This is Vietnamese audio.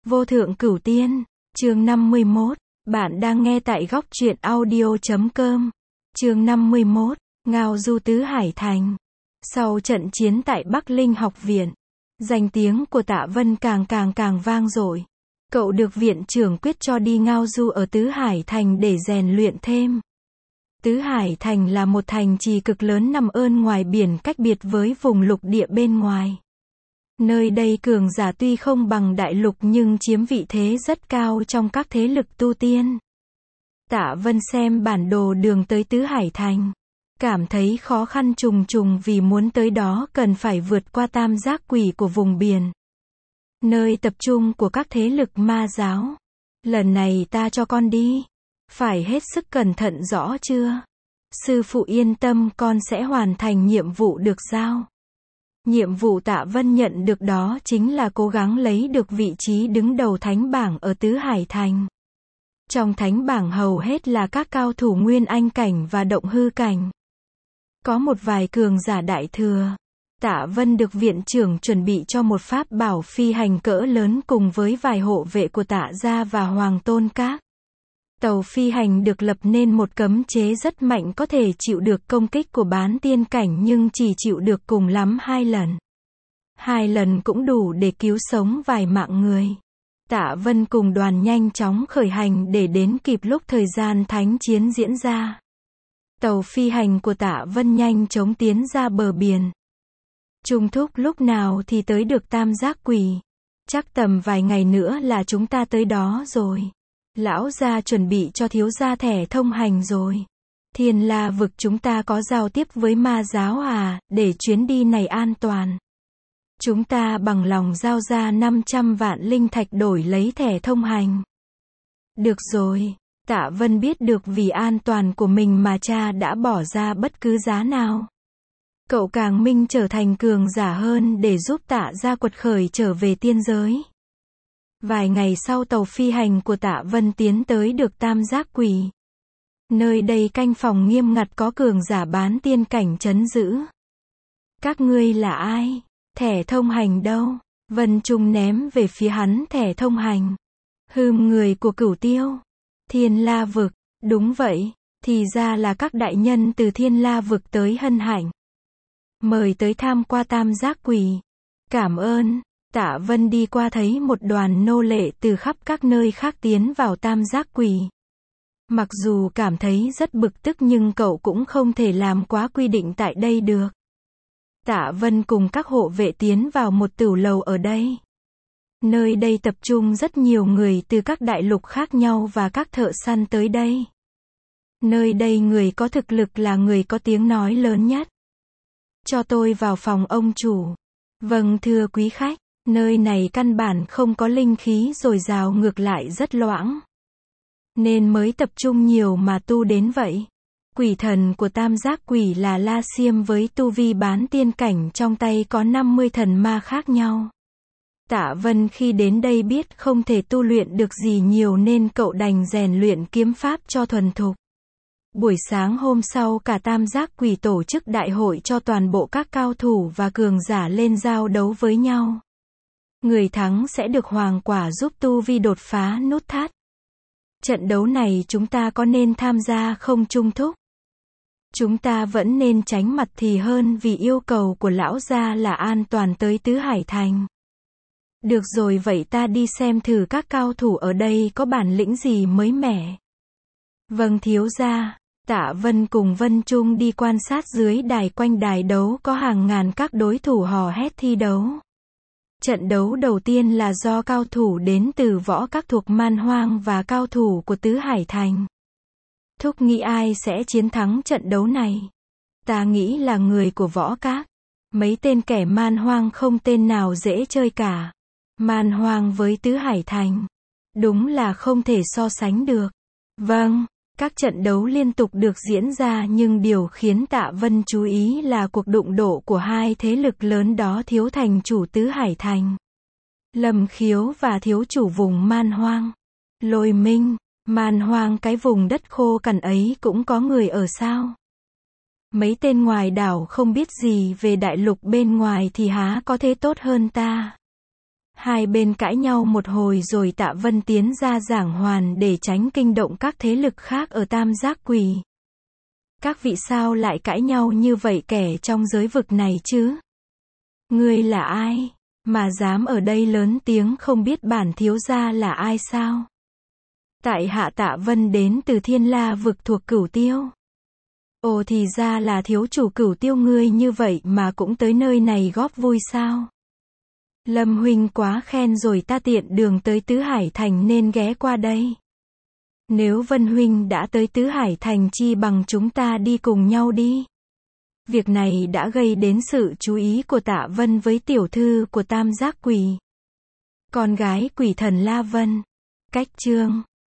Vô thượng cửu tiên, chương 51, bạn đang nghe tại góc truyện audio.com. Chương 51, ngao du tứ hải thành. Sau trận chiến tại Bắc Linh học viện, danh tiếng của Tạ Vân càng vang dội. Cậu được viện trưởng quyết cho đi ngao du ở Tứ Hải Thành để rèn luyện thêm. Tứ Hải Thành là một thành trì cực lớn nằm ơn ngoài biển cách biệt với vùng lục địa bên ngoài. Nơi đây cường giả tuy không bằng đại lục nhưng chiếm vị thế rất cao trong các thế lực tu tiên. Tạ Vân xem bản đồ đường tới Tứ Hải Thành, cảm thấy khó khăn trùng trùng vì muốn tới đó cần phải vượt qua tam giác quỷ của vùng biển, nơi tập trung của các thế lực ma giáo. Lần này ta cho con đi, phải hết sức cẩn thận rõ chưa? Sư phụ yên tâm, con sẽ hoàn thành nhiệm vụ được giao. Nhiệm vụ Tạ Vân nhận được đó chính là cố gắng lấy được vị trí đứng đầu thánh bảng ở Tứ Hải Thành. Trong thánh bảng hầu hết là các cao thủ nguyên anh cảnh và động hư cảnh. Có một vài cường giả đại thừa. Tạ Vân được viện trưởng chuẩn bị cho một pháp bảo phi hành cỡ lớn cùng với vài hộ vệ của Tạ gia và Hoàng Tôn Các. Tàu phi hành được lập nên một cấm chế rất mạnh, có thể chịu được công kích của bán tiên cảnh nhưng chỉ chịu được cùng lắm 2 lần. 2 lần cũng đủ để cứu sống vài mạng người. Tạ Vân cùng đoàn nhanh chóng khởi hành để đến kịp lúc thời gian thánh chiến diễn ra. Tàu phi hành của Tạ Vân nhanh chóng tiến ra bờ biển. Trung thúc lúc nào thì tới được tam giác quỷ? Chắc tầm vài ngày nữa là chúng ta tới đó rồi. Lão gia chuẩn bị cho thiếu gia thẻ thông hành rồi. Thiên La vực chúng ta có giao tiếp với ma giáo à, để chuyến đi này an toàn. Chúng ta bằng lòng giao ra 500 vạn linh thạch đổi lấy thẻ thông hành. Được rồi, Tạ Vân biết được vì an toàn của mình mà cha đã bỏ ra bất cứ giá nào. Cậu càng minh trở thành cường giả hơn để giúp Tạ gia quật khởi trở về tiên giới. Vài ngày sau tàu phi hành của Tạ Vân tiến tới được tam giác quỷ. Nơi đây canh phòng nghiêm ngặt, có cường giả bán tiên cảnh trấn giữ. Các ngươi là ai? Thẻ thông hành đâu? Vân Trung ném về phía hắn thẻ thông hành. Người của Cửu Tiêu, Thiên La vực. Đúng vậy, thì ra là các đại nhân từ Thiên La vực tới hân hạnh. Mời tới tham qua tam giác quỷ. Cảm ơn. Tạ Vân đi qua thấy một đoàn nô lệ từ khắp các nơi khác tiến vào tam giác quỷ. Mặc dù cảm thấy rất bực tức nhưng cậu cũng không thể làm quá quy định tại đây được. Tạ Vân cùng các hộ vệ tiến vào một tửu lầu ở đây. Nơi đây tập trung rất nhiều người từ các đại lục khác nhau và các thợ săn tới đây. Nơi đây người có thực lực là người có tiếng nói lớn nhất. Cho tôi vào phòng ông chủ. Vâng thưa quý khách. Nơi này căn bản không có linh khí dồi dào, ngược lại rất loãng. Nên mới tập trung nhiều mà tu đến vậy. Quỷ thần của tam giác quỷ là La Xiêm với tu vi bán tiên cảnh, trong tay có 50 thần ma khác nhau. Tạ Vân khi đến đây biết không thể tu luyện được gì nhiều nên cậu đành rèn luyện kiếm pháp cho thuần thục. Buổi sáng hôm sau cả tam giác quỷ tổ chức đại hội cho toàn bộ các cao thủ và cường giả lên giao đấu với nhau. Người thắng sẽ được hoàng quả giúp tu vi đột phá nút thắt. Trận đấu này chúng ta có nên tham gia không Trung thúc? Chúng ta vẫn nên tránh mặt thì hơn vì yêu cầu của lão gia là an toàn tới Tứ Hải Thành. Được rồi, vậy ta đi xem thử các cao thủ ở đây có bản lĩnh gì mới mẻ. Vâng thiếu gia. Tạ Vân cùng Vân Trung đi quan sát dưới đài. Quanh đài đấu có hàng ngàn các đối thủ hò hét thi đấu. Trận đấu đầu tiên là do cao thủ đến từ võ các thuộc Man Hoang và cao thủ của Tứ Hải Thành. Thúc nghĩ ai sẽ chiến thắng trận đấu này? Ta nghĩ là người của võ các. Mấy tên kẻ Man Hoang không tên nào dễ chơi cả. Man Hoang với Tứ Hải Thành, đúng là không thể so sánh được. Vâng. Các trận đấu liên tục được diễn ra nhưng điều khiến Tạ Vân chú ý là cuộc đụng độ của hai thế lực lớn đó, thiếu thành chủ Tứ Hải Thành, Lâm Khiếu, và thiếu chủ vùng Man Hoang, Lôi Minh. Man Hoang, cái vùng đất khô cằn ấy cũng có người ở sao? Mấy tên ngoài đảo không biết gì về đại lục bên ngoài thì há có thế tốt hơn ta? Hai bên cãi nhau một hồi rồi Tạ Vân tiến ra giảng hoàn để tránh kinh động các thế lực khác ở Tam Giác Quỷ. Các vị sao lại cãi nhau như vậy kẻ trong giới vực này chứ? Ngươi là ai? Mà dám ở đây lớn tiếng không biết bản thiếu gia là ai sao? Tại hạ Tạ Vân đến từ Thiên La vực thuộc Cửu Tiêu. Ồ thì ra là thiếu chủ Cửu Tiêu ngươi như vậy mà cũng tới nơi này góp vui sao? Lâm huynh quá khen rồi, ta tiện đường tới Tứ Hải Thành nên ghé qua đây. Nếu Vân huynh đã tới Tứ Hải Thành chi bằng chúng ta đi cùng nhau đi. Việc này đã gây đến sự chú ý của Tạ Vân với tiểu thư của Tam Giác Quỷ, con gái quỷ thần La Vân. Cách chương